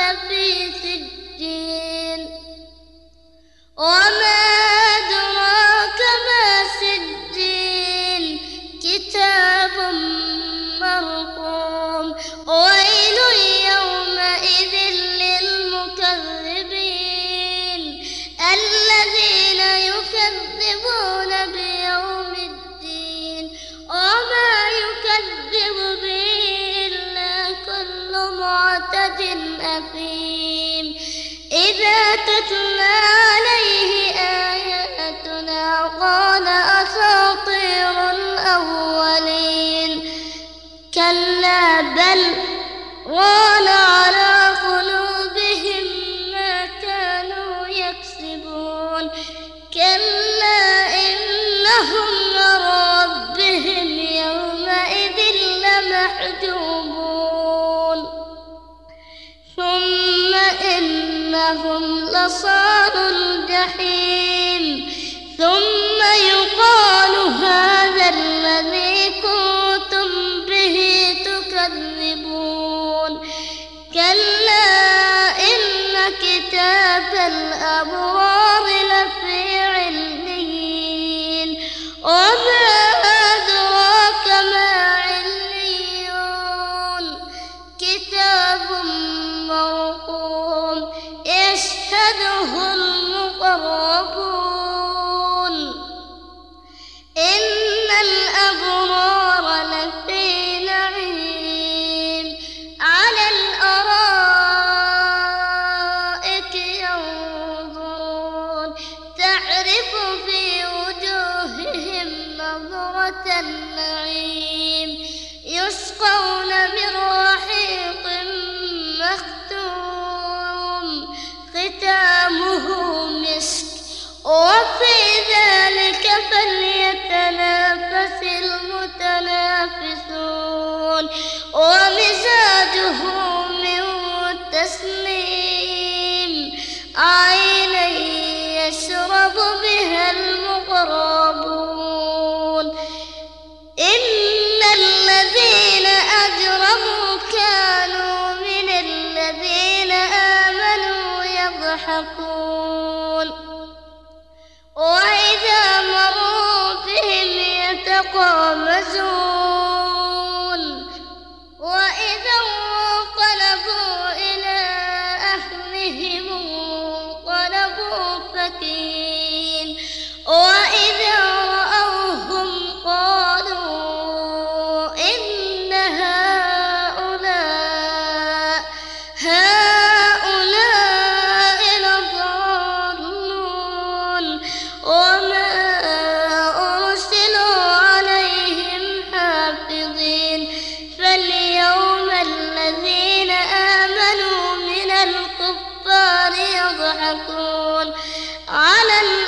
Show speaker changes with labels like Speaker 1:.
Speaker 1: لفي سجين وما أدراك ما سجين كتاب مرقوم ويل يومئذ للمكذبين الذين يكذبون بيوم الدين وما يكذب به إلا كل معتد أثيم إذا تتلى عليه آياتنا قال أساطير الأولين كلا بل ران على قلوبهم ما كانوا يكسبون كلا إنهم لربهم يومئذ لمحجوبون ثم إنهم لصالوا الجحيم ثم يقال هذا الذي كنتم به تكذبون كلا إن كتاب الأبرار لفي عليين وما أدراك ما عليون كتاب مرقوم يشهده المقربون إن الأبرار لفي نعيم على الأرائك ينظرون تعرف في وجوههم نظرة النعيم يسقون من رحيق مختوم ختامه مسك وفي ذلك فليتنافس المتنافسون ومزاجه من تسنيم عينا يشرب بها المقربون إن الذين أجرموا كانوا من الذين آمنوا يضحكون وإذا مروا بهم يتقامزون وإذا انقلبوا إلى أهلهم انقلبوا فكين وإذا رأوهم قالوا إن هؤلاء لضالون وما أرسلوا عليهم حافظين فاليوم الذين آمنوا من الكفار يضحكون على